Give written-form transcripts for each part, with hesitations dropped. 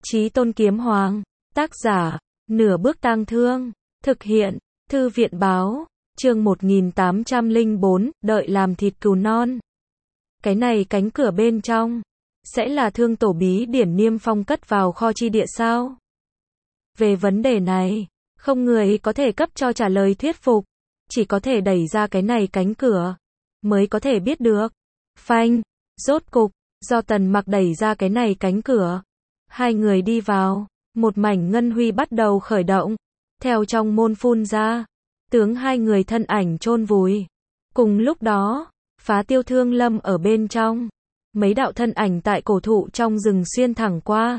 Chí Tôn Kiếm Hoàng, tác giả, Nửa Bước Tang Thương, thực hiện, Thư viện báo, chương 1804, đợi làm thịt cừu non. Cái này cánh cửa bên trong, sẽ là Thương Tổ Bí Điển Niêm Phong cất vào kho chi địa sao? Về vấn đề này, không người có thể cấp cho trả lời thuyết phục, chỉ có thể đẩy ra cái này cánh cửa, mới có thể biết được. Phanh, rốt cục, do Tần Mặc đẩy ra cái này cánh cửa, hai người đi vào, một mảnh ngân huy bắt đầu khởi động, theo trong môn phun ra, tướng hai người thân ảnh chôn vùi. Cùng lúc đó, Phá Tiêu Thương Lâm ở bên trong, mấy đạo thân ảnh tại cổ thụ trong rừng xuyên thẳng qua.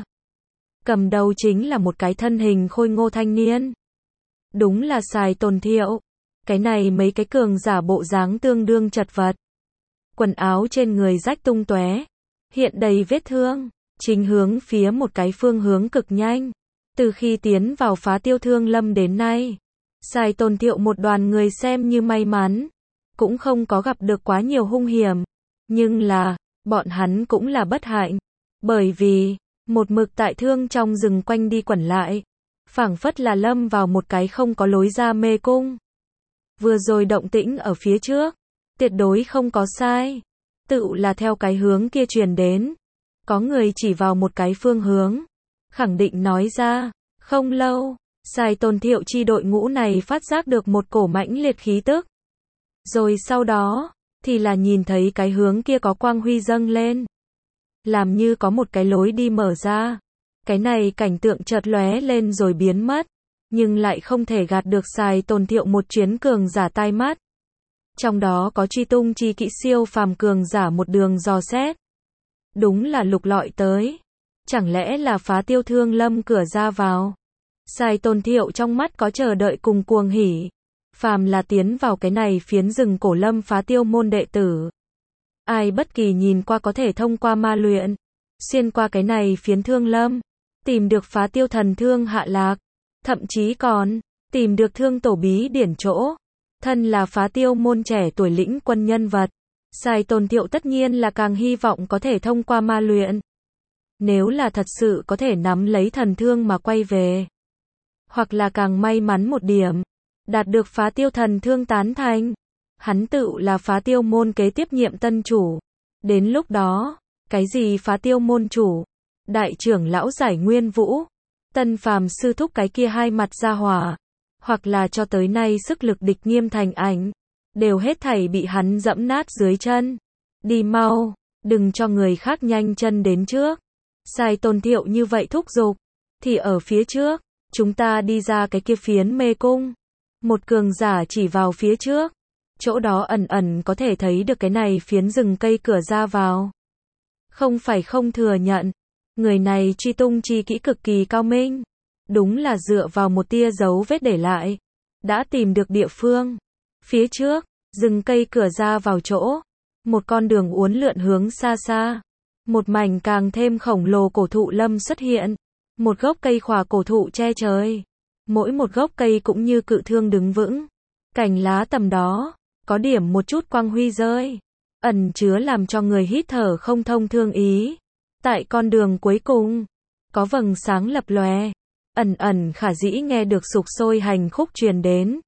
Cầm đầu chính là một cái thân hình khôi ngô thanh niên. Đúng là Sài Tồn Thiệu. Cái này mấy cái cường giả bộ dáng tương đương chật vật. Quần áo trên người rách tung tóe, hiện đầy vết thương, chính hướng phía một cái phương hướng cực nhanh. Từ khi tiến vào Phá Tiêu Thương Lâm đến nay, Sài Tồn Thiệu một đoàn người xem như may mắn, cũng không có gặp được quá nhiều hung hiểm. Nhưng là, bọn hắn cũng là bất hạnh, bởi vì một mực tại thương trong rừng quanh đi quẩn lại, phảng phất là lâm vào một cái không có lối ra mê cung. Vừa rồi động tĩnh ở phía trước, tuyệt đối không có sai, tự là theo cái hướng kia truyền đến. Có người chỉ vào một cái phương hướng, khẳng định nói ra. Không lâu, Sài Tồn Thiệu chi đội ngũ này phát giác được một cổ mãnh liệt khí tức. Rồi sau đó, thì là nhìn thấy cái hướng kia có quang huy dâng lên, làm như có một cái lối đi mở ra. Cái này cảnh tượng chợt lóe lên rồi biến mất, nhưng lại không thể gạt được Sài Tồn Thiệu một chuyến cường giả tai mắt. Trong đó có truy tung chi kỹ siêu phàm cường giả một đường dò xét. Đúng là lục lọi tới. Chẳng lẽ là Phá Tiêu Thương Lâm cửa ra vào? Sài Tồn Thiệu trong mắt có chờ đợi cùng cuồng hỉ. Phàm là tiến vào cái này phiến rừng cổ lâm Phá Tiêu môn đệ tử, ai bất kỳ nhìn qua có thể thông qua ma luyện, xuyên qua cái này phiến thương lâm, tìm được Phá Tiêu thần thương hạ lạc, thậm chí còn tìm được Thương Tổ Bí Điển chỗ. Thân là Phá Tiêu môn trẻ tuổi lĩnh quân nhân vật, Sài Tồn Thiệu tất nhiên là càng hy vọng có thể thông qua ma luyện. Nếu là thật sự có thể nắm lấy thần thương mà quay về, hoặc là càng may mắn một điểm, đạt được Phá Tiêu thần thương tán thành, hắn tự là Phá Tiêu môn kế tiếp nhiệm tân chủ. Đến lúc đó, cái gì Phá Tiêu môn chủ, đại trưởng lão Giải Nguyên Vũ, Tân Phàm sư thúc cái kia hai mặt ra hỏa, hoặc là cho tới nay sức lực địch Nghiêm Thành Ảnh, đều hết thảy bị hắn dẫm nát dưới chân. Đi mau, đừng cho người khác nhanh chân đến trước. Sài Tồn Thiệu như vậy thúc giục, thì ở phía trước, chúng ta đi ra cái kia phiến mê cung. Một cường giả chỉ vào phía trước, chỗ đó ẩn ẩn có thể thấy được cái này phiến rừng cây cửa ra vào. Không phải không thừa nhận, người này truy tung chi kỹ cực kỳ cao minh, đúng là dựa vào một tia dấu vết để lại, đã tìm được địa phương. Phía trước, rừng cây cửa ra vào chỗ, một con đường uốn lượn hướng xa xa, một mảnh càng thêm khổng lồ cổ thụ lâm xuất hiện, một gốc cây khỏa cổ thụ che trời, mỗi một gốc cây cũng như cự thương đứng vững, cành lá tầm đó, có điểm một chút quang huy rơi, ẩn chứa làm cho người hít thở không thông thương ý. Tại con đường cuối cùng, có vầng sáng lập lòe, ẩn ẩn khả dĩ nghe được sục sôi hành khúc truyền đến,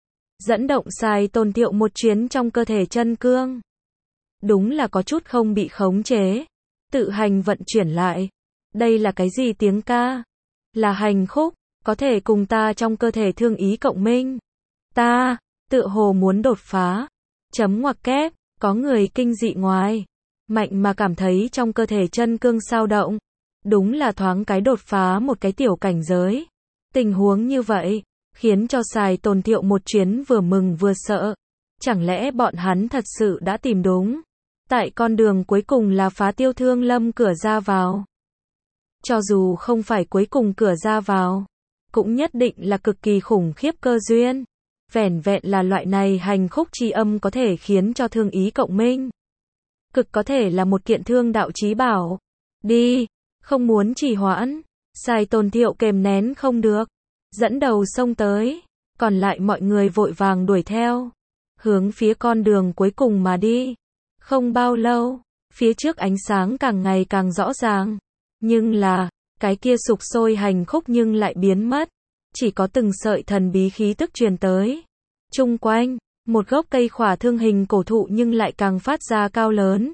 dẫn động Sài Tồn Thiệu một chuyến trong cơ thể chân cương. Đúng là có chút không bị khống chế, tự hành vận chuyển lại. Đây là cái gì tiếng ca? Là hành khúc, có thể cùng ta trong cơ thể thương ý cộng minh. Ta, tựa hồ muốn đột phá. Chấm ngoặc kép, có người kinh dị ngoài. Mạnh mà cảm thấy trong cơ thể chân cương sao động. Đúng là thoáng cái đột phá một cái tiểu cảnh giới. Tình huống như vậy, khiến cho Sài Tồn Thiệu một chuyến vừa mừng vừa sợ. Chẳng lẽ bọn hắn thật sự đã tìm đúng? Tại con đường cuối cùng là Phá Tiêu Thương Lâm cửa ra vào. Cho dù không phải cuối cùng cửa ra vào, cũng nhất định là cực kỳ khủng khiếp cơ duyên. Vẻn vẹn là loại này hành khúc chi âm có thể khiến cho thương ý cộng minh. Cực có thể là một kiện thương đạo chí bảo. Đi, không muốn trì hoãn. Sài Tồn Thiệu kềm nén không được, dẫn đầu xông tới, còn lại mọi người vội vàng đuổi theo, hướng phía con đường cuối cùng mà đi. Không bao lâu, phía trước ánh sáng càng ngày càng rõ ràng, nhưng là cái kia sục sôi hành khúc nhưng lại biến mất, chỉ có từng sợi thần bí khí tức truyền tới. Chung quanh, một gốc cây khỏa thương hình cổ thụ nhưng lại càng phát ra cao lớn,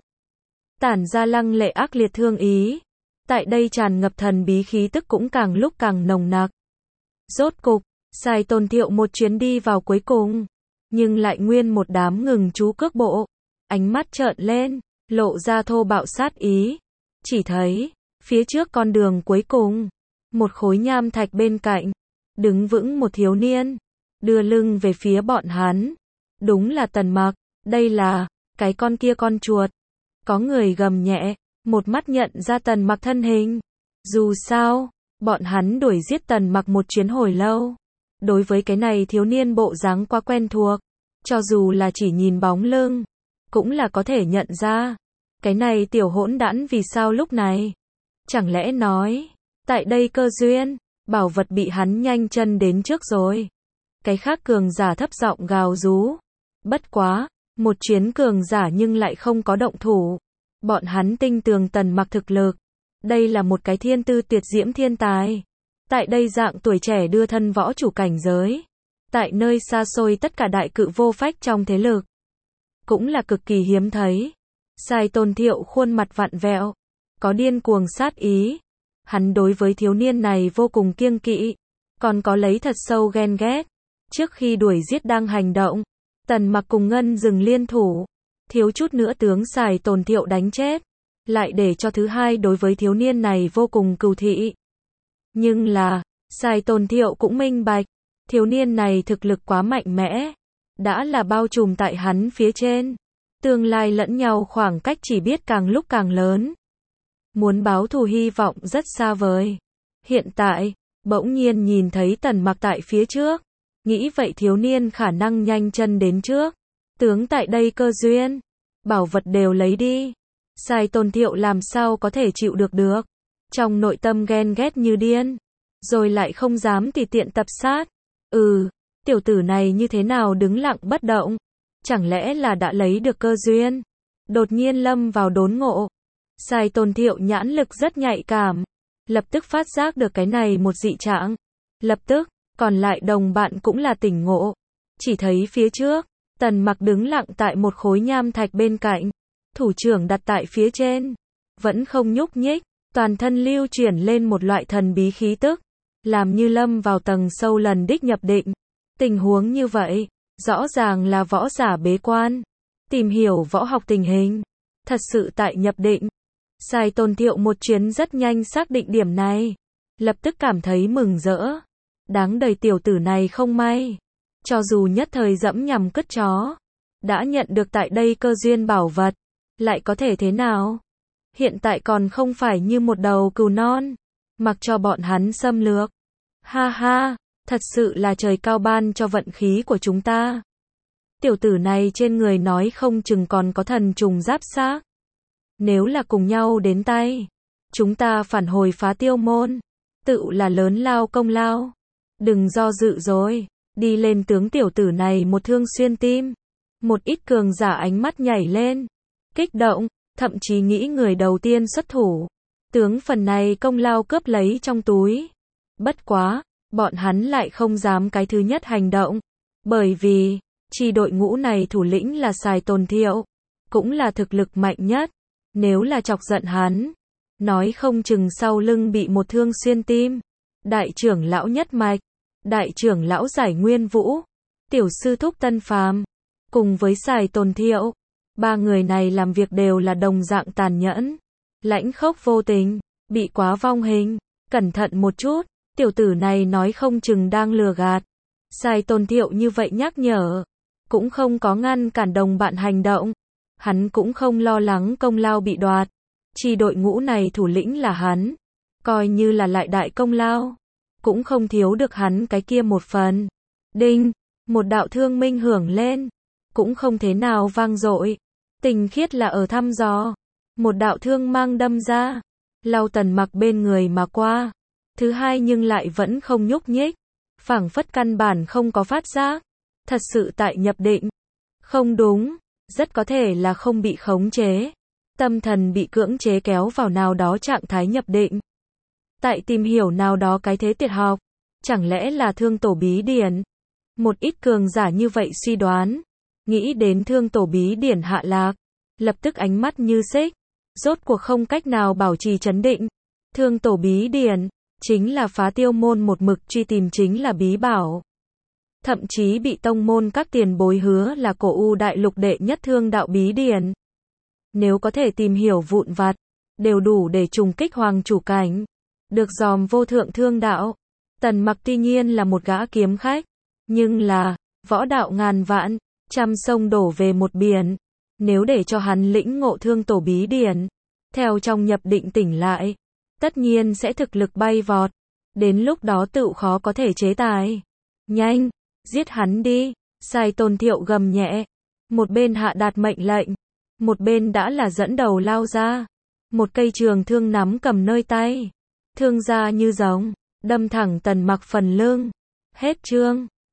tản ra lăng lệ ác liệt thương ý. Tại đây tràn ngập thần bí khí tức cũng càng lúc càng nồng nặc. Rốt cục, Sài Tôn Thiệu một chuyến đi vào cuối cùng, nhưng lại nguyên một đám ngừng chú cước bộ, ánh mắt trợn lên, lộ ra thô bạo sát ý. Chỉ thấy, phía trước con đường cuối cùng, một khối nham thạch bên cạnh, đứng vững một thiếu niên, đưa lưng về phía bọn hắn. Đúng là Tần Mặc, đây là, cái con kia con chuột. Có người gầm nhẹ, một mắt nhận ra Tần Mặc thân hình. Dù sao, bọn hắn đuổi giết Tần Mặc một chuyến hồi lâu. Đối với cái này thiếu niên bộ dáng quá quen thuộc, cho dù là chỉ nhìn bóng lưng, cũng là có thể nhận ra. Cái này tiểu hỗn đản vì sao lúc này? Chẳng lẽ nói, tại đây cơ duyên, bảo vật bị hắn nhanh chân đến trước rồi. Cái khác cường giả thấp giọng gào rú. Bất quá, một chuyến cường giả nhưng lại không có động thủ. Bọn hắn tinh tường Tần Mặc thực lực. Đây là một cái thiên tư tuyệt diễm thiên tài. Tại đây dạng tuổi trẻ đưa thân võ chủ cảnh giới. Tại nơi xa xôi tất cả đại cự vô phách trong thế lực. Cũng là cực kỳ hiếm thấy. Sài Tôn Thiệu khuôn mặt vặn vẹo, có điên cuồng sát ý. Hắn đối với thiếu niên này vô cùng kiêng kỵ, còn có lấy thật sâu ghen ghét. Trước khi đuổi giết đang hành động, Tần Mặc cùng Ngân Dừng liên thủ, thiếu chút nữa tướng Sài Tôn Thiệu đánh chết, lại để cho thứ hai đối với thiếu niên này vô cùng cừu thị. Nhưng là, Sài Tôn Thiệu cũng minh bạch, thiếu niên này thực lực quá mạnh mẽ, đã là bao trùm tại hắn phía trên. Tương lai lẫn nhau khoảng cách chỉ biết càng lúc càng lớn. Muốn báo thù hy vọng rất xa vời. Hiện tại, bỗng nhiên nhìn thấy Tần Mặc tại phía trước. Nghĩ vậy thiếu niên khả năng nhanh chân đến trước. Tướng tại đây cơ duyên. Bảo vật đều lấy đi. Sài Tôn Thiệu làm sao có thể chịu được. Trong nội tâm ghen ghét như điên. Rồi lại không dám tùy tiện tập sát. Tiểu tử này như thế nào đứng lặng bất động. Chẳng lẽ là đã lấy được cơ duyên? Đột nhiên lâm vào đốn ngộ. Sài Tôn Thiệu nhãn lực rất nhạy cảm. Lập tức phát giác được cái này một dị trạng. Lập tức, còn lại đồng bạn cũng là tỉnh ngộ. Chỉ thấy phía trước, Tần Mặc đứng lặng tại một khối nham thạch bên cạnh. Thủ trưởng đặt tại phía trên. Vẫn không nhúc nhích. Toàn thân lưu chuyển lên một loại thần bí khí tức. Làm như lâm vào tầng sâu lần đích nhập định. Tình huống như vậy, rõ ràng là võ giả bế quan. Tìm hiểu võ học tình hình. Thật sự tại nhập định. Sài Tôn Thiệu một chuyến rất nhanh xác định điểm này. Lập tức cảm thấy mừng rỡ. Đáng đời tiểu tử này không may. Cho dù nhất thời dẫm nhằm cứt chó. Đã nhận được tại đây cơ duyên bảo vật. Lại có thể thế nào? Hiện tại còn không phải như một đầu cừu non. Mặc cho bọn hắn xâm lược. Ha ha, thật sự là trời cao ban cho vận khí của chúng ta. Tiểu tử này trên người nói không chừng còn có thần trùng giáp xác. Nếu là cùng nhau đến tay, chúng ta phản hồi phá Tiêu môn, tự là lớn lao công lao. Đừng do dự rồi, đi lên tướng tiểu tử này một thương xuyên tim. Một ít cường giả ánh mắt nhảy lên, kích động, thậm chí nghĩ người đầu tiên xuất thủ. Tướng phần này công lao cướp lấy trong túi. Bất quá, bọn hắn lại không dám cái thứ nhất hành động. Bởi vì, chi đội ngũ này thủ lĩnh là Sài Tôn Thiệu, cũng là thực lực mạnh nhất. Nếu là chọc giận hắn, nói không chừng sau lưng bị một thương xuyên tim. Đại trưởng lão Nhất Mạch, đại trưởng lão Giải Nguyên Vũ, tiểu sư thúc Tân Phàm, cùng với Sài Tôn Thiệu, ba người này làm việc đều là đồng dạng tàn nhẫn, lãnh khốc vô tình, bị quá vong hình. Cẩn thận một chút, tiểu tử này nói không chừng đang lừa gạt. Sài Tôn Thiệu như vậy nhắc nhở, cũng không có ngăn cản đồng bạn hành động. Hắn cũng không lo lắng công lao bị đoạt. Chi đội ngũ này thủ lĩnh là hắn. Coi như là lại đại công lao, cũng không thiếu được hắn cái kia một phần. Đinh, một đạo thương minh hưởng lên. Cũng không thế nào vang dội. Tình khiết là ở thăm dò. Một đạo thương mang đâm ra. Lau Tần Mặc bên người mà qua. Thứ hai nhưng lại vẫn không nhúc nhích. Phảng phất căn bản không có phát giác. Thật sự tại nhập định. Không đúng. Rất có thể là không bị khống chế. Tâm thần bị cưỡng chế kéo vào nào đó trạng thái nhập định. Tại tìm hiểu nào đó cái thế tuyệt học. Chẳng lẽ là Thương Tổ Bí Điển? Một ít cường giả như vậy suy đoán. Nghĩ đến Thương Tổ Bí Điển hạ lạc. Lập tức ánh mắt như xích. Rốt cuộc không cách nào bảo trì trấn định. Thương Tổ Bí Điển. Chính là Phá Tiêu môn một mực truy tìm chính là bí bảo. Thậm chí bị tông môn các tiền bối hứa là cổ u đại lục đệ nhất thương đạo bí điển. Nếu có thể tìm hiểu vụn vặt, đều đủ để trùng kích hoàng chủ cảnh. Được dòm vô thượng thương đạo. Tần Mặc tuy nhiên là một gã kiếm khách. Nhưng là, võ đạo ngàn vạn, trăm sông đổ về một biển. Nếu để cho hắn lĩnh ngộ Thương Tổ Bí Điển, theo trong nhập định tỉnh lại, tất nhiên sẽ thực lực bay vọt. Đến lúc đó tự khó có thể chế tài. Nhanh, giết hắn đi. Sai Tôn Thiệu gầm nhẹ. Một bên hạ đạt mệnh lệnh. Một bên đã là dẫn đầu lao ra. Một cây trường thương nắm cầm nơi tay. Thương ra như giống. Đâm thẳng Tần Mặc phần lưng. Hết chương.